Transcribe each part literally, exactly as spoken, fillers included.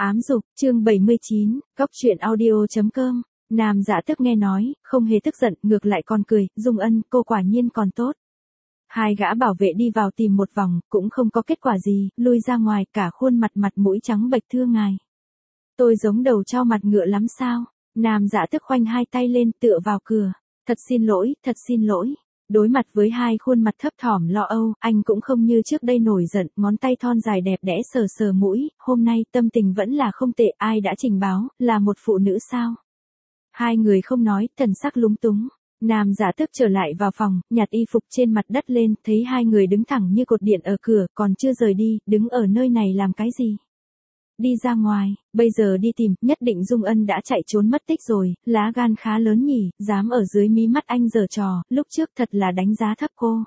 Ám dục, chương bảy mươi chín, cóc truyện audio chấm com. Nam Dạ Tước nghe nói, không hề tức giận, ngược lại còn cười, Dung Ân, cô quả nhiên còn tốt. Hai gã bảo vệ đi vào tìm một vòng, cũng không có kết quả gì, lui ra ngoài, cả khuôn mặt mặt mũi trắng bệch, thưa ngài. Tôi giống đầu trao mặt ngựa lắm sao? Nam Dạ Tước khoanh hai tay lên, tựa vào cửa. Thật xin lỗi, thật xin lỗi. Đối mặt với hai khuôn mặt thấp thỏm lo âu, anh cũng không như trước đây nổi giận, ngón tay thon dài đẹp đẽ sờ sờ mũi, hôm nay tâm tình vẫn là không tệ, ai đã trình báo, là một phụ nữ sao? Hai người không nói, thần sắc lúng túng. Nam Dạ Tước trở lại vào phòng, nhặt y phục trên mặt đất lên, thấy hai người đứng thẳng như cột điện ở cửa, còn chưa rời đi, đứng ở nơi này làm cái gì? Đi ra ngoài, bây giờ đi tìm, nhất định Dung Ân đã chạy trốn mất tích rồi, lá gan khá lớn nhỉ, dám ở dưới mí mắt anh giở trò, lúc trước thật là đánh giá thấp cô.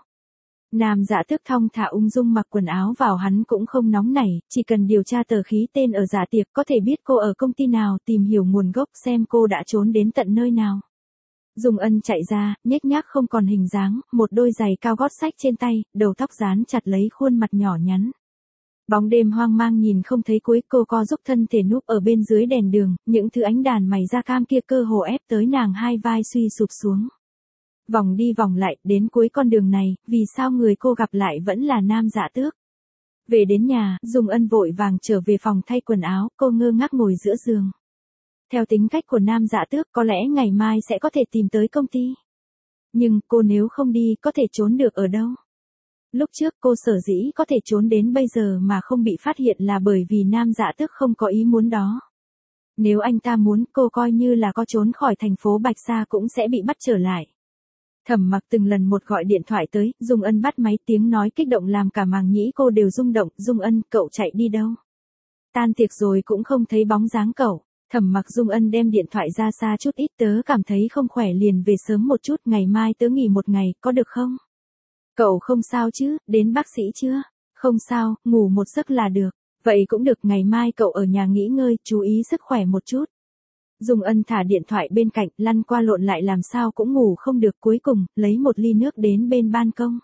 Nam Dạ Tước thong thả ung dung mặc quần áo vào, hắn cũng không nóng nảy, chỉ cần điều tra tờ khí tên ở dạ tiệc, có thể biết cô ở công ty nào, tìm hiểu nguồn gốc, xem cô đã trốn đến tận nơi nào. Dung Ân chạy ra, nhếch nhác không còn hình dáng, một đôi giày cao gót xách trên tay, đầu tóc dán chặt lấy khuôn mặt nhỏ nhắn. Bóng đêm hoang mang nhìn không thấy cuối, cô co giúp thân thể núp ở bên dưới đèn đường, những thứ ánh đàn mày da cam kia cơ hồ ép tới nàng hai vai suy sụp xuống. Vòng đi vòng lại, đến cuối con đường này, vì sao người cô gặp lại vẫn là Nam Dạ Tước? Về đến nhà, Dung Ân vội vàng trở về phòng thay quần áo, cô ngơ ngác ngồi giữa giường. Theo tính cách của Nam Dạ Tước, có lẽ ngày mai sẽ có thể tìm tới công ty. Nhưng, cô nếu không đi, có thể trốn được ở đâu? Lúc trước cô sở dĩ có thể trốn đến bây giờ mà không bị phát hiện là bởi vì Nam Dạ Tước không có ý muốn đó. Nếu anh ta muốn, cô coi như là có trốn khỏi thành phố Bạch Sa cũng sẽ bị bắt trở lại. Thẩm Mặc từng lần một gọi điện thoại tới, Dung Ân bắt máy, tiếng nói kích động làm cả màng nhĩ cô đều rung động. Dung Ân, cậu chạy đi đâu? Tan tiệc rồi cũng không thấy bóng dáng cậu. Thẩm Mặc. Dung Ân đem điện thoại ra xa chút ít, tớ cảm thấy không khỏe liền về sớm một chút, ngày mai tớ nghỉ một ngày, có được không? Cậu không sao chứ, đến bác sĩ chưa? Không sao, ngủ một giấc là được. Vậy cũng được, ngày mai cậu ở nhà nghỉ ngơi, chú ý sức khỏe một chút. Dung Ân thả điện thoại bên cạnh, lăn qua lộn lại làm sao cũng ngủ không được, cuối cùng, lấy một ly nước đến bên ban công.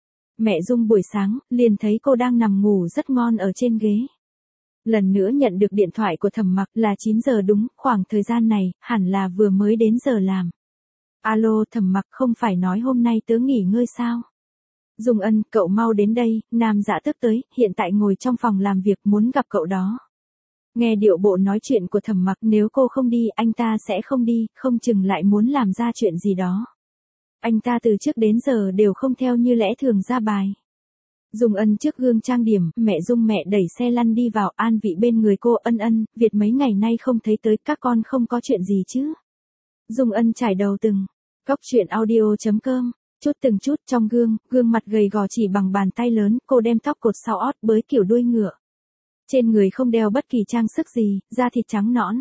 Mẹ Dung buổi sáng, liền thấy cô đang nằm ngủ rất ngon ở trên ghế. Lần nữa nhận được điện thoại của Thẩm Mặc là chín giờ đúng, khoảng thời gian này, hẳn là vừa mới đến giờ làm. Alo Thẩm Mặc, không phải nói hôm nay tớ nghỉ ngơi sao? Dung Ân, cậu mau đến đây, Nam Dạ Tước tới, hiện tại ngồi trong phòng làm việc muốn gặp cậu đó. Nghe điệu bộ nói chuyện của Thẩm Mặc, nếu cô không đi, anh ta sẽ không đi, không chừng lại muốn làm ra chuyện gì đó. Anh ta từ trước đến giờ đều không theo như lẽ thường ra bài. Dung Ân trước gương trang điểm, mẹ Dung mẹ đẩy xe lăn đi vào, an vị bên người cô. Ân Ân, Việt mấy ngày nay không thấy tới, các con không có chuyện gì chứ? Dung Ân trải đầu từng, cóc truyện audio chấm com. Chút từng chút trong gương, gương mặt gầy gò chỉ bằng bàn tay lớn, cô đem tóc cột sau ót bới kiểu đuôi ngựa. Trên người không đeo bất kỳ trang sức gì, da thịt trắng nõn.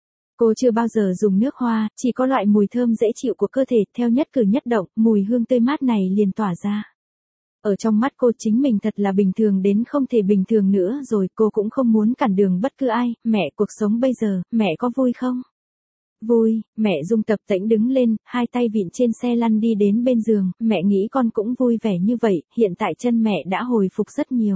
Cô chưa bao giờ dùng nước hoa, chỉ có loại mùi thơm dễ chịu của cơ thể, theo nhất cử nhất động, mùi hương tươi mát này liền tỏa ra. Ở trong mắt cô chính mình thật là bình thường đến không thể bình thường nữa rồi, cô cũng không muốn cản đường bất cứ ai. Mẹ, cuộc sống bây giờ, mẹ có vui không? Vui, mẹ Dung tập tễnh đứng lên, hai tay vịn trên xe lăn đi đến bên giường, mẹ nghĩ con cũng vui vẻ như vậy, hiện tại chân mẹ đã hồi phục rất nhiều.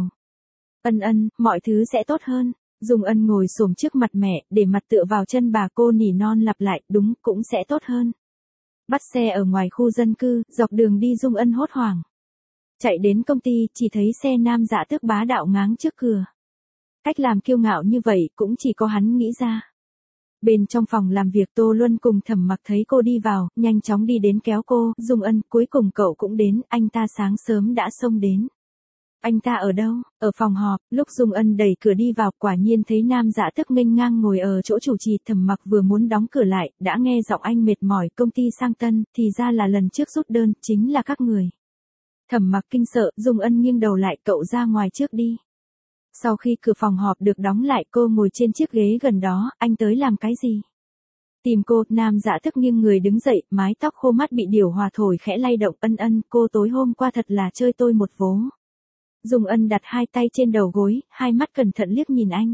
Ân Ân, mọi thứ sẽ tốt hơn. Dung Ân ngồi xổm trước mặt mẹ, để mặt tựa vào chân bà, cô nỉ non lặp lại, đúng, cũng sẽ tốt hơn. Bắt xe ở ngoài khu dân cư, dọc đường đi Dung Ân hốt hoảng. Chạy đến công ty, chỉ thấy xe Nam Dạ Tước bá đạo ngáng trước cửa. Cách làm kiêu ngạo như vậy, cũng chỉ có hắn nghĩ ra. Bên trong phòng làm việc, Tô Luân cùng Thẩm Mặc thấy cô đi vào, nhanh chóng đi đến kéo cô. Dung Ân, cuối cùng cậu cũng đến, anh ta sáng sớm đã xông đến. Anh ta ở đâu? Ở phòng họp. Lúc Dung Ân đẩy cửa đi vào, quả nhiên thấy Nam Dạ Tước nghênh ngang ngồi ở chỗ chủ trì. Thẩm Mặc vừa muốn đóng cửa lại, đã nghe giọng anh mệt mỏi, công ty sang tân, thì ra là lần trước rút đơn, chính là các người. Thẩm Mặc kinh sợ, Dung Ân nghiêng đầu lại, cậu ra ngoài trước đi. Sau khi cửa phòng họp được đóng lại, cô ngồi trên chiếc ghế gần đó. Anh tới làm cái gì? Tìm cô. Nam Dạ Tước nghiêng người đứng dậy, mái tóc khô mát bị điều hòa thổi khẽ lay động. Ân Ân, cô tối hôm qua thật là chơi tôi một vố. Dung Ân đặt hai tay trên đầu gối, hai mắt cẩn thận liếc nhìn anh.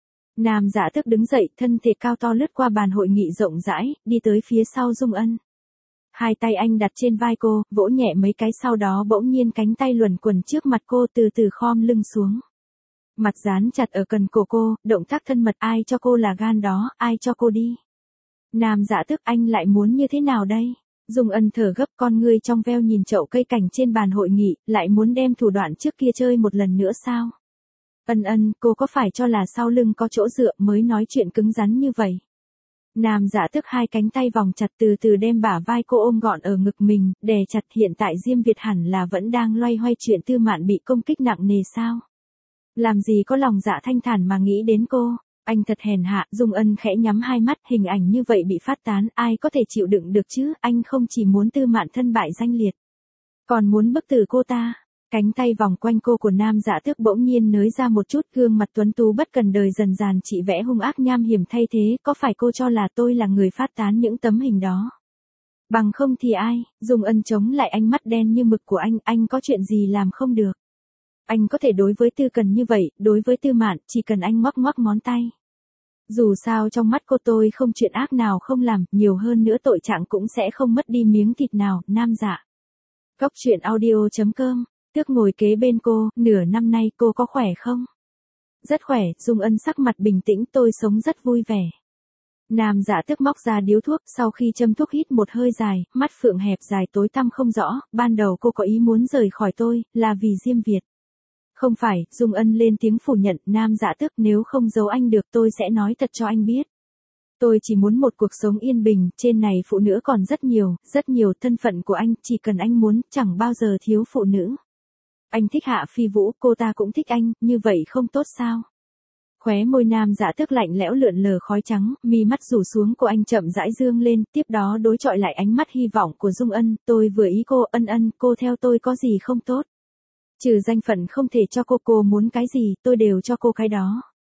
Nam Dạ Tước đứng dậy, thân thể cao to lướt qua bàn hội nghị rộng rãi, đi tới phía sau Dung Ân. Hai tay anh đặt trên vai cô, vỗ nhẹ mấy cái, sau đó bỗng nhiên cánh tay luẩn quẩn trước mặt cô, từ từ khom lưng xuống. Mặt dán chặt ở cần cổ cô, động tác thân mật, ai cho cô là gan đó, ai cho cô đi. Nam Dạ Tước, anh lại muốn như thế nào đây? Dung Ân thở gấp, con ngươi trong veo nhìn chậu cây cảnh trên bàn hội nghị, lại muốn đem thủ đoạn trước kia chơi một lần nữa sao? Ân Ân, cô có phải cho là sau lưng có chỗ dựa mới nói chuyện cứng rắn như vậy? Nam Dạ Tước hai cánh tay vòng chặt, từ từ đem bả vai cô ôm gọn ở ngực mình, đè chặt. Hiện tại Diêm Việt hẳn là vẫn đang loay hoay chuyện Tư Mạn bị công kích nặng nề sao? Làm gì có lòng dạ thanh thản mà nghĩ đến cô. Anh thật hèn hạ. Dung Ân khẽ nhắm hai mắt, hình ảnh như vậy bị phát tán, ai có thể chịu đựng được chứ? Anh không chỉ muốn Tư Mạn thân bại danh liệt, còn muốn bức tử cô ta. Cánh tay vòng quanh cô của Nam Dạ Tước bỗng nhiên nới ra một chút, gương mặt tuấn tú bất cần đời dần dàn chị vẽ hung ác nham hiểm thay thế. Có phải cô cho là tôi là người phát tán những tấm hình đó? Bằng không thì ai? Dung Ân chống lại ánh mắt đen như mực của anh, anh có chuyện gì làm không được? Anh có thể đối với Tư Cần như vậy, đối với Tư Mạn, chỉ cần anh ngoắc ngoắc ngón tay. Dù sao trong mắt cô tôi không chuyện ác nào không làm, nhiều hơn nữa tội trạng cũng sẽ không mất đi miếng thịt nào. Nam Dạ. Góc truyện audio chấm com. Tước ngồi kế bên cô, nửa năm nay cô có khỏe không? Rất khỏe. Dung Ân sắc mặt bình tĩnh, tôi sống rất vui vẻ. Nam Dạ Tước móc ra điếu thuốc, sau khi châm thuốc hít một hơi dài, mắt phượng hẹp dài tối tăm không rõ. Ban đầu cô có ý muốn rời khỏi tôi, là vì Diêm Việt. Không phải. Dung Ân lên tiếng phủ nhận. Nam Dạ Tước, nếu không giấu anh được tôi sẽ nói thật cho anh biết. Tôi chỉ muốn một cuộc sống yên bình, trên này phụ nữ còn rất nhiều, rất nhiều. Thân phận của anh, chỉ cần anh muốn, chẳng bao giờ thiếu phụ nữ. Anh thích Hạ Phi Vũ, cô ta cũng thích anh, như vậy không tốt sao? Khóe môi Nam Dạ Tước lạnh lẽo lượn lờ khói trắng, mi mắt rủ xuống của anh chậm rãi dương lên, tiếp đó đối chọi lại ánh mắt hy vọng của Dung Ân. Tôi vừa ý cô. Ân Ân, cô theo tôi có gì không tốt? Trừ danh phận không thể cho cô, cô muốn cái gì, tôi đều cho cô cái đó.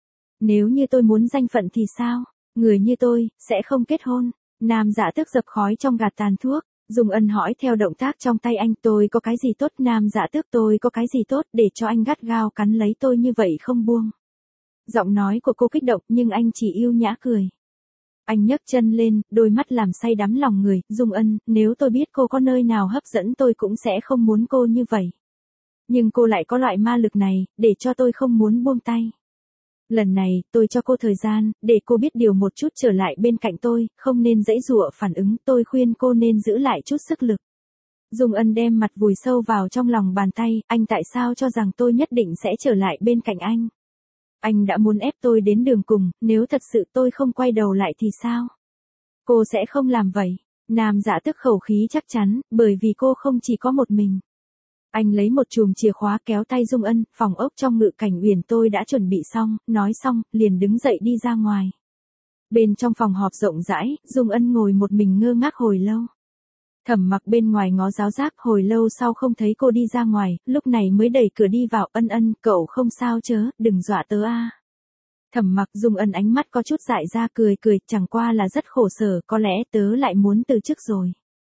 Nếu như tôi muốn danh phận thì sao? Người như tôi, sẽ không kết hôn. Nam Dạ Tước dập khói trong gạt tàn thuốc. Dung Ân hỏi theo động tác trong tay anh, tôi có cái gì tốt? Nam Dạ Tước, tôi có cái gì tốt để cho anh gắt gao cắn lấy tôi như vậy không buông? Giọng nói của cô kích động, nhưng anh chỉ yêu nhã cười. Anh nhấc chân lên, đôi mắt làm say đắm lòng người. Dung Ân, nếu tôi biết cô có nơi nào hấp dẫn tôi cũng sẽ không muốn cô như vậy. Nhưng cô lại có loại ma lực này, để cho tôi không muốn buông tay. Lần này, tôi cho cô thời gian, để cô biết điều một chút, trở lại bên cạnh tôi, không nên giãy giụa phản ứng. Tôi khuyên cô nên giữ lại chút sức lực. Dung Ân đem mặt vùi sâu vào trong lòng bàn tay. Anh tại sao cho rằng tôi nhất định sẽ trở lại bên cạnh anh? Anh đã muốn ép tôi đến đường cùng, nếu thật sự tôi không quay đầu lại thì sao? Cô sẽ không làm vậy. Nam Dạ Tước khẩu khí chắc chắn, bởi vì cô không chỉ có một mình. Anh lấy một chùm chìa khóa kéo tay Dung Ân, phòng ốc trong Ngự Cảnh Uyển tôi đã chuẩn bị xong, nói xong, liền đứng dậy đi ra ngoài. Bên trong phòng họp rộng rãi, Dung Ân ngồi một mình ngơ ngác hồi lâu. Thẩm Mặc bên ngoài ngó giáo giác, hồi lâu sau không thấy cô đi ra ngoài, lúc này mới đẩy cửa đi vào. Ân Ân, cậu không sao chớ, đừng dọa tớ a. Thẩm Mặc. Dung Ân ánh mắt có chút dại ra, cười cười, chẳng qua là rất khổ sở, có lẽ tớ lại muốn từ chức rồi.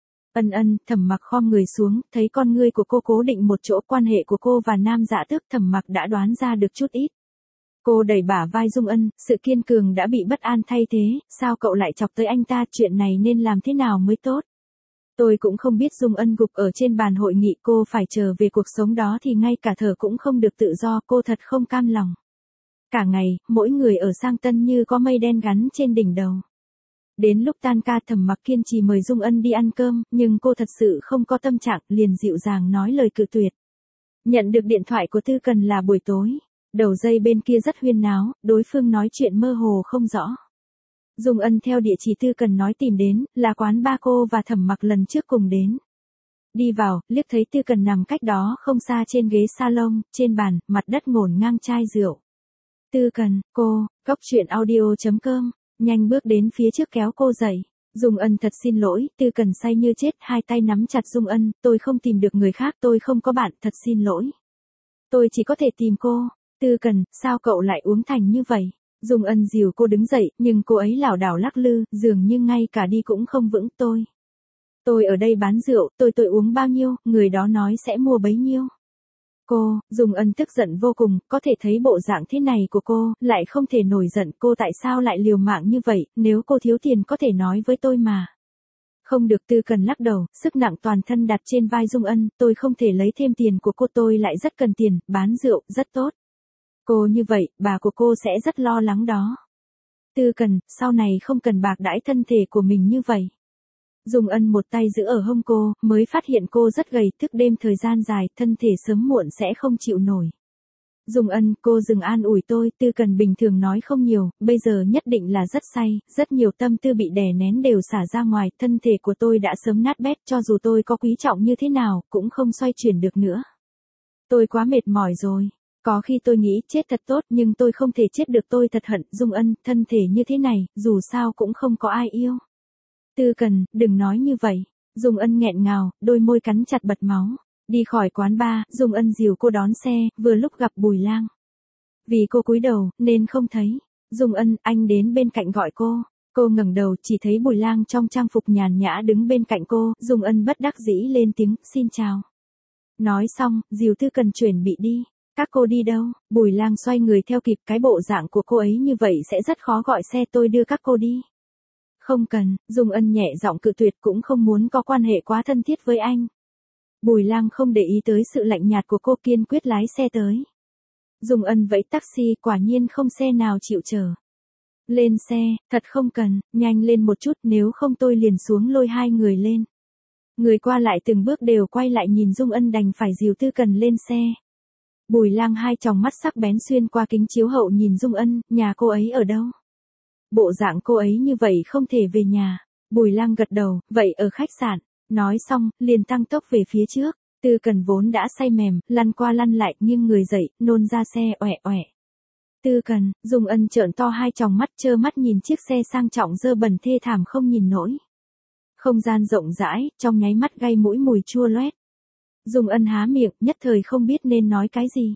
Ân Ân. Thẩm Mặc khom người xuống, thấy con ngươi của cô cố định một chỗ, quan hệ của cô và Nam Dạ Tước, Thẩm Mặc đã đoán ra được chút ít. Cô đẩy bả vai Dung Ân, sự kiên cường đã bị bất an thay thế, sao cậu lại chọc tới anh ta, chuyện này nên làm thế nào mới tốt? Tôi cũng không biết. Dung Ân gục ở trên bàn hội nghị, cô phải trở về cuộc sống đó thì ngay cả thở cũng không được tự do, cô thật không cam lòng. Cả ngày, mỗi người ở sang tân như có mây đen gắn trên đỉnh đầu. Đến lúc tan ca, Thẩm Mặc kiên trì mời Dung Ân đi ăn cơm, nhưng cô thật sự không có tâm trạng, liền dịu dàng nói lời cự tuyệt. Nhận được điện thoại của Tư Cần là buổi tối. Đầu dây bên kia rất huyên náo, đối phương nói chuyện mơ hồ không rõ. Dung Ân theo địa chỉ Tư Cần nói tìm đến, là quán ba cô và Thẩm Mặc lần trước cùng đến. Đi vào, liếc thấy Tư Cần nằm cách đó không xa trên ghế salon, trên bàn, mặt đất ngổn ngang chai rượu. Tư Cần, cô. Góc truyện audio chấm com. Nhanh bước đến phía trước kéo cô dậy. Dung Ân thật xin lỗi. Tư Cần say như chết, hai tay nắm chặt Dung Ân, tôi không tìm được người khác, tôi không có bạn, thật xin lỗi. Tôi chỉ có thể tìm cô. Tư Cần, sao cậu lại uống thành như vậy? Dung Ân dìu cô đứng dậy, nhưng cô ấy lảo đảo lắc lư, dường như ngay cả đi cũng không vững. Tôi. Tôi ở đây bán rượu, tôi tôi uống bao nhiêu, người đó nói sẽ mua bấy nhiêu. Cô. Dung Ân tức giận vô cùng, có thể thấy bộ dạng thế này của cô, lại không thể nổi giận, cô tại sao lại liều mạng như vậy, nếu cô thiếu tiền có thể nói với tôi mà. Không được. Tư Cần lắc đầu, sức nặng toàn thân đặt trên vai Dung Ân, tôi không thể lấy thêm tiền của cô, tôi lại rất cần tiền, bán rượu, rất tốt. Cô như vậy, bà của cô sẽ rất lo lắng đó. Tư Cần, sau này không cần bạc đãi thân thể của mình như vậy. Dung Ân một tay giữ ở hông cô, mới phát hiện cô rất gầy, thức đêm thời gian dài, thân thể sớm muộn sẽ không chịu nổi. Dung Ân, cô dừng an ủi tôi, Tư Cần bình thường nói không nhiều, bây giờ nhất định là rất say, rất nhiều tâm tư bị đè nén đều xả ra ngoài, thân thể của tôi đã sớm nát bét, cho dù tôi có quý trọng như thế nào, cũng không xoay chuyển được nữa. Tôi quá mệt mỏi rồi. Có khi tôi nghĩ chết thật tốt nhưng tôi không thể chết được, tôi thật hận. Dung Ân, thân thể như thế này, dù sao cũng không có ai yêu. Tư Cần, đừng nói như vậy. Dung Ân nghẹn ngào, đôi môi cắn chặt bật máu. Đi khỏi quán bar, Dung Ân dìu cô đón xe, vừa lúc gặp Bùi Lang. Vì cô cúi đầu, nên không thấy. Dung Ân, anh đến bên cạnh gọi cô. Cô ngẩng đầu, chỉ thấy Bùi Lang trong trang phục nhàn nhã đứng bên cạnh cô. Dung Ân bất đắc dĩ lên tiếng, xin chào. Nói xong, dìu Tư Cần chuẩn bị đi. Các cô đi đâu? Bùi Lang xoay người theo kịp, cái bộ dạng của cô ấy như vậy sẽ rất khó gọi xe, tôi đưa các cô đi. Không cần, Dung Ân nhẹ giọng cự tuyệt, cũng không muốn có quan hệ quá thân thiết với anh. Bùi Lang không để ý tới sự lạnh nhạt của cô, kiên quyết lái xe tới. Dung Ân vẫy taxi, quả nhiên không xe nào chịu chở. Lên xe, thật không cần, nhanh lên một chút, nếu không tôi liền xuống lôi hai người lên. Người qua lại từng bước đều quay lại nhìn Dung Ân, đành phải dìu Tư Cần lên xe. Bùi Lang hai tròng mắt sắc bén xuyên qua kính chiếu hậu nhìn Dung Ân, nhà cô ấy ở đâu? Bộ dạng cô ấy như vậy không thể về nhà. Bùi Lang gật đầu, vậy ở khách sạn. Nói xong, liền tăng tốc về phía trước. Tư Cần vốn đã say mềm, lăn qua lăn lại, nghiêng người dậy, nôn ra xe oẹ oẹ. Tư Cần, Dung Ân trợn to hai tròng mắt, trơ mắt nhìn chiếc xe sang trọng dơ bẩn thê thảm không nhìn nổi. Không gian rộng rãi, trong nháy mắt gây mũi mùi chua loét. Dung Ân há miệng, nhất thời không biết nên nói cái gì.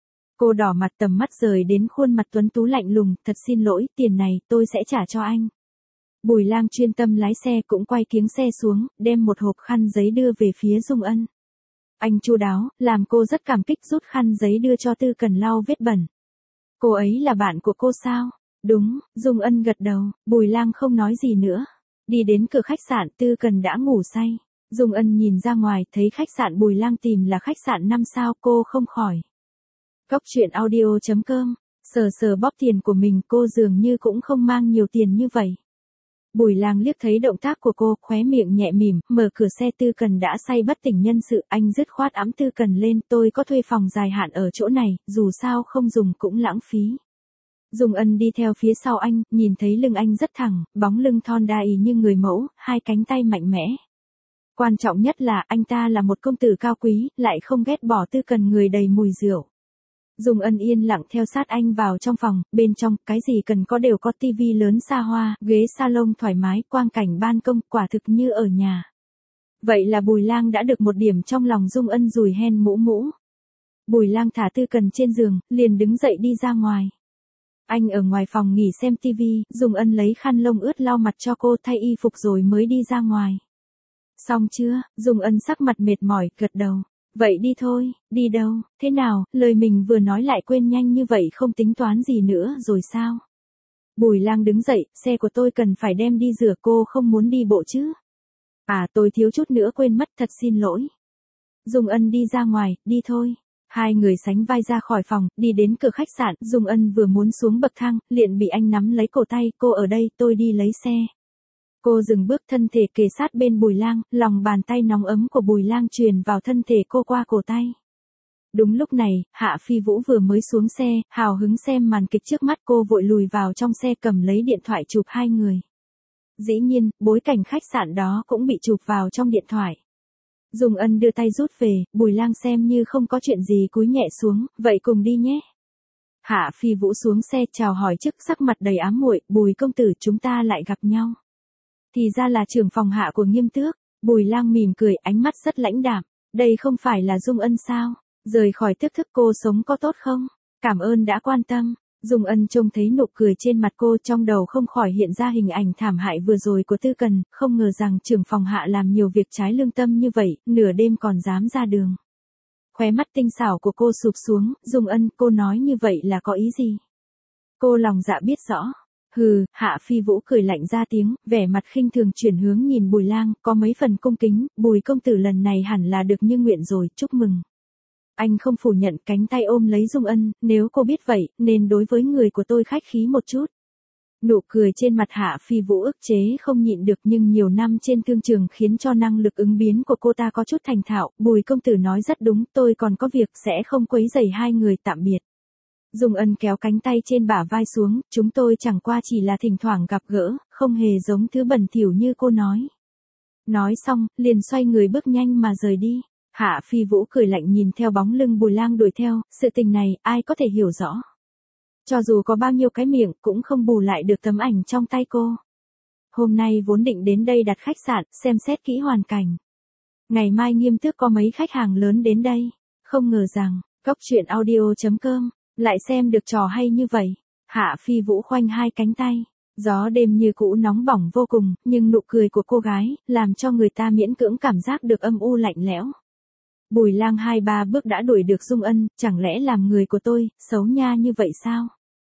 Cô đỏ mặt, tầm mắt rời đến khuôn mặt tuấn tú lạnh lùng, thật xin lỗi, tiền này, tôi sẽ trả cho anh. Bùi Lang chuyên tâm lái xe, cũng quay kiếng xe xuống, đem một hộp khăn giấy đưa về phía Dung Ân. Anh chu đáo, làm cô rất cảm kích, rút khăn giấy đưa cho Tư Cần lau vết bẩn. Cô ấy là bạn của cô sao? Đúng, Dung Ân gật đầu, Bùi Lang không nói gì nữa. Đi đến cửa khách sạn, Tư Cần đã ngủ say. Dung Ân nhìn ra ngoài, thấy khách sạn Bùi Lang tìm là khách sạn năm sao, cô không khỏi. Cóc truyện audio chấm com, sờ sờ bóp tiền của mình, cô dường như cũng không mang nhiều tiền như vậy. Bùi Lang liếc thấy động tác của cô, khóe miệng nhẹ mỉm, mở cửa xe. Tư Cần đã say bất tỉnh nhân sự, anh dứt khoát ẵm Tư Cần lên, tôi có thuê phòng dài hạn ở chỗ này, dù sao không dùng cũng lãng phí. Dung Ân đi theo phía sau anh, nhìn thấy lưng anh rất thẳng, bóng lưng thon đai như người mẫu, hai cánh tay mạnh mẽ. Quan trọng nhất là anh ta là một công tử cao quý, lại không ghét bỏ Tư Cần người đầy mùi rượu. Dung Ân yên lặng theo sát anh vào trong phòng, bên trong, cái gì cần có đều có, tivi lớn xa hoa, ghế salon thoải mái, quang cảnh ban công, quả thực như ở nhà. Vậy là Bùi Lang đã được một điểm trong lòng Dung Ân, rùi hen mũ mũ. Bùi Lang thả Tư Cần trên giường, liền đứng dậy đi ra ngoài. Anh ở ngoài phòng nghỉ xem tivi, Dung Ân lấy khăn lông ướt lau mặt cho cô, thay y phục rồi mới đi ra ngoài. Xong chưa? Dung Ân sắc mặt mệt mỏi, gật đầu. Vậy đi thôi. Đi đâu? Thế nào, lời mình vừa nói lại quên nhanh như vậy, không tính toán gì nữa rồi sao? Bùi Lang đứng dậy, xe của tôi cần phải đem đi rửa, cô không muốn đi bộ chứ? À, tôi thiếu chút nữa quên mất, thật xin lỗi. Dung Ân đi ra ngoài, đi thôi. Hai người sánh vai ra khỏi phòng, đi đến cửa khách sạn. Dung Ân vừa muốn xuống bậc thang, liền bị anh nắm lấy cổ tay, cô ở đây, tôi đi lấy xe. Cô dừng bước, thân thể kề sát bên Bùi Lang, lòng bàn tay nóng ấm của Bùi Lang truyền vào thân thể cô qua cổ tay. Đúng lúc này, Hạ Phi Vũ vừa mới xuống xe, hào hứng xem màn kịch trước mắt, cô vội lùi vào trong xe, cầm lấy điện thoại chụp hai người. Dĩ nhiên, bối cảnh khách sạn đó cũng bị chụp vào trong điện thoại. Dung Ân đưa tay rút về, Bùi Lang xem như không có chuyện gì cúi nhẹ xuống, vậy cùng đi nhé. Hạ Phi Vũ xuống xe chào hỏi trước, sắc mặt đầy ám muội, Bùi công tử, chúng ta lại gặp nhau. Thì ra là trưởng phòng Hạ của Nghiêm Tước. Bùi Lang mỉm cười, ánh mắt rất lãnh đạm. Đây không phải là Dung Ân sao? Rời khỏi Tước Thức, cô sống có tốt không? Cảm ơn đã quan tâm. Dung Ân trông thấy nụ cười trên mặt cô, trong đầu không khỏi hiện ra hình ảnh thảm hại vừa rồi của Tư Cần, không ngờ rằng trưởng phòng Hạ làm nhiều việc trái lương tâm như vậy, nửa đêm còn dám ra đường. Khóe mắt tinh xảo của cô sụp xuống, Dung Ân, cô nói như vậy là có ý gì? Cô lòng dạ biết rõ. Hừ, Hạ Phi Vũ cười lạnh ra tiếng, vẻ mặt khinh thường chuyển hướng nhìn Bùi Lang, có mấy phần cung kính, Bùi công tử lần này hẳn là được như nguyện rồi, chúc mừng. Anh không phủ nhận, cánh tay ôm lấy Dung Ân, nếu cô biết vậy, nên đối với người của tôi khách khí một chút. Nụ cười trên mặt Hạ Phi Vũ ức chế không nhịn được, nhưng nhiều năm trên thương trường khiến cho năng lực ứng biến của cô ta có chút thành thạo. Bùi công tử nói rất đúng, tôi còn có việc sẽ không quấy rầy hai người, tạm biệt. Dung Ân kéo cánh tay trên bả vai xuống, chúng tôi chẳng qua chỉ là thỉnh thoảng gặp gỡ, không hề giống thứ bẩn thỉu như cô nói. Nói xong, liền xoay người bước nhanh mà rời đi. Hạ Phi Vũ cười lạnh nhìn theo bóng lưng Bùi Lang đuổi theo, sự tình này, ai có thể hiểu rõ. Cho dù có bao nhiêu cái miệng, cũng không bù lại được tấm ảnh trong tay cô. Hôm nay vốn định đến đây đặt khách sạn, xem xét kỹ hoàn cảnh. Ngày mai nghiêm túc có mấy khách hàng lớn đến đây. Không ngờ rằng, Cốc Truyện Audio chấm com lại xem được trò hay như vậy. Hạ Phi Vũ khoanh hai cánh tay. Gió đêm như cũ nóng bỏng vô cùng, nhưng nụ cười của cô gái, làm cho người ta miễn cưỡng cảm giác được âm u lạnh lẽo. Bùi Lang hai ba bước đã đuổi được Dung Ân, chẳng lẽ làm người của tôi, xấu nha như vậy sao?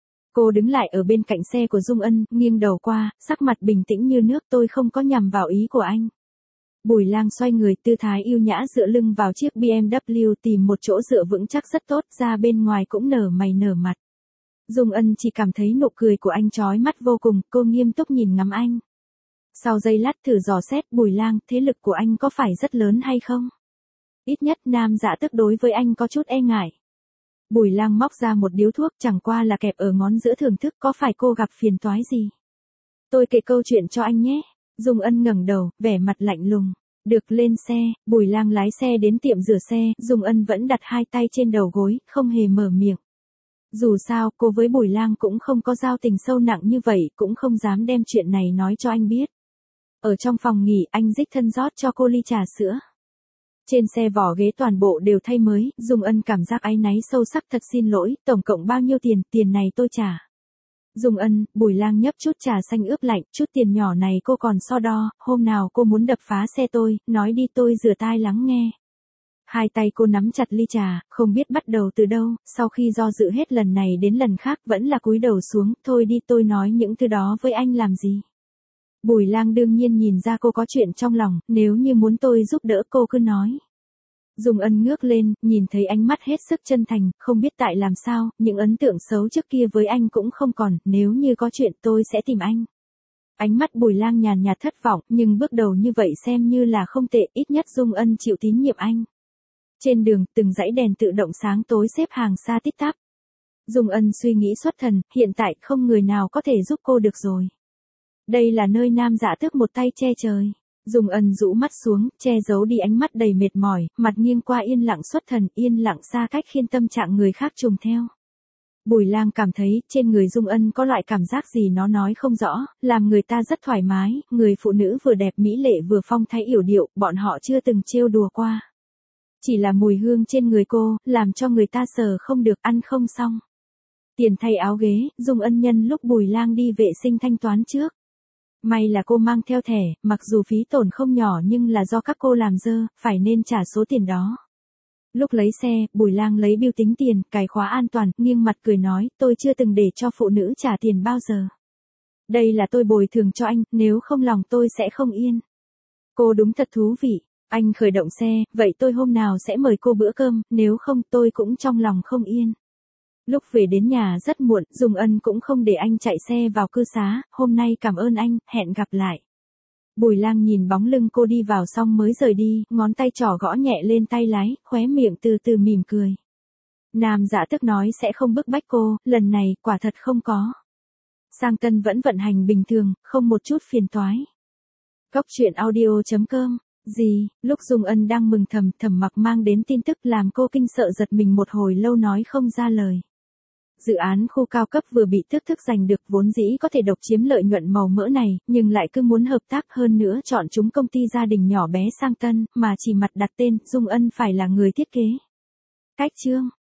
Cô đứng lại ở bên cạnh xe của Dung Ân, nghiêng đầu qua, sắc mặt bình tĩnh như nước, tôi không có nhằm vào ý của anh. Bùi Lang xoay người, tư thái yêu nhã dựa lưng vào chiếc bê em vê tìm một chỗ dựa vững chắc rất tốt, ra bên ngoài cũng nở mày nở mặt. Dung Ân chỉ cảm thấy nụ cười của anh chói mắt vô cùng, cô nghiêm túc nhìn ngắm anh. Sau giây lát thử dò xét, Bùi Lang, thế lực của anh có phải rất lớn hay không? Ít nhất nam dạ tức đối với anh có chút e ngại. Bùi Lang móc ra một điếu thuốc, chẳng qua là kẹp ở ngón giữa thưởng thức, có phải cô gặp phiền toái gì? Tôi kể câu chuyện cho anh nhé. Dung Ân ngẩng đầu, vẻ mặt lạnh lùng. Được, lên xe. Bùi Lang lái xe đến tiệm rửa xe, Dung Ân vẫn đặt hai tay trên đầu gối, không hề mở miệng. Dù sao, cô với Bùi Lang cũng không có giao tình sâu nặng như vậy, cũng không dám đem chuyện này nói cho anh biết. Ở trong phòng nghỉ, anh đích thân rót cho cô ly trà sữa. Trên xe vỏ ghế toàn bộ đều thay mới, Dung Ân cảm giác áy náy sâu sắc, thật xin lỗi, tổng cộng bao nhiêu tiền, tiền này tôi trả. Dung Ân, Bùi Lang nhấp chút trà xanh ướp lạnh, chút tiền nhỏ này cô còn so đo, hôm nào cô muốn đập phá xe tôi, nói đi, tôi rửa tai lắng nghe. Hai tay cô nắm chặt ly trà, không biết bắt đầu từ đâu, sau khi do dự hết lần này đến lần khác vẫn là cúi đầu xuống, thôi đi, tôi nói những thứ đó với anh làm gì. Bùi Lang đương nhiên nhìn ra cô có chuyện trong lòng, nếu như muốn tôi giúp đỡ cô cứ nói. Dung Ân ngước lên, nhìn thấy ánh mắt hết sức chân thành, không biết tại làm sao, những ấn tượng xấu trước kia với anh cũng không còn, nếu như có chuyện tôi sẽ tìm anh. Ánh mắt Bùi Lang nhàn nhạt thất vọng, nhưng bước đầu như vậy xem như là không tệ, ít nhất Dung Ân chịu tín nhiệm anh. Trên đường, từng dãy đèn tự động sáng tối xếp hàng xa tít tắp. Dung Ân suy nghĩ xuất thần, hiện tại không người nào có thể giúp cô được rồi. Đây là nơi nam dạ tước một tay che trời. Dung Ân rũ mắt xuống, che giấu đi ánh mắt đầy mệt mỏi, mặt nghiêng qua yên lặng xuất thần, yên lặng xa cách khiến tâm trạng người khác trùng theo. Bùi Lang cảm thấy, trên người Dung Ân có loại cảm giác gì nó nói không rõ, làm người ta rất thoải mái, người phụ nữ vừa đẹp mỹ lệ vừa phong thái yểu điệu, bọn họ chưa từng trêu đùa qua. Chỉ là mùi hương trên người cô, làm cho người ta sờ không được, ăn không xong. Tiền thay áo ghế, Dung Ân nhân lúc Bùi Lang đi vệ sinh thanh toán trước. May là cô mang theo thẻ, mặc dù phí tổn không nhỏ nhưng là do các cô làm dơ, phải nên trả số tiền đó. Lúc lấy xe, Bùi Lang lấy bưu tính tiền, cài khóa an toàn, nghiêng mặt cười nói, tôi chưa từng để cho phụ nữ trả tiền bao giờ. Đây là tôi bồi thường cho anh, nếu không lòng tôi sẽ không yên. Cô đúng thật thú vị. Anh khởi động xe, vậy tôi hôm nào sẽ mời cô bữa cơm, nếu không tôi cũng trong lòng không yên. Lúc về đến nhà rất muộn, Dung Ân cũng không để anh chạy xe vào cư xá, hôm nay cảm ơn anh, hẹn gặp lại. Bùi Lang nhìn bóng lưng cô đi vào xong mới rời đi, ngón tay trỏ gõ nhẹ lên tay lái, khóe miệng từ từ mỉm cười. Nam dạ tức nói sẽ không bức bách cô, lần này quả thật không có. Sang Tân vẫn vận hành bình thường, không một chút phiền toái. Cốc Truyện Audio chấm com. Gì, lúc Dung Ân đang mừng thầm, Thẩm Mặc mang đến tin tức làm cô kinh sợ giật mình một hồi lâu nói không ra lời. Dự án khu cao cấp vừa bị tước thức giành được vốn dĩ có thể độc chiếm lợi nhuận màu mỡ này, nhưng lại cứ muốn hợp tác hơn nữa chọn chúng công ty gia đình nhỏ bé Sang Tân, mà chỉ mặt đặt tên, Dung Ân phải là người thiết kế. Cách chương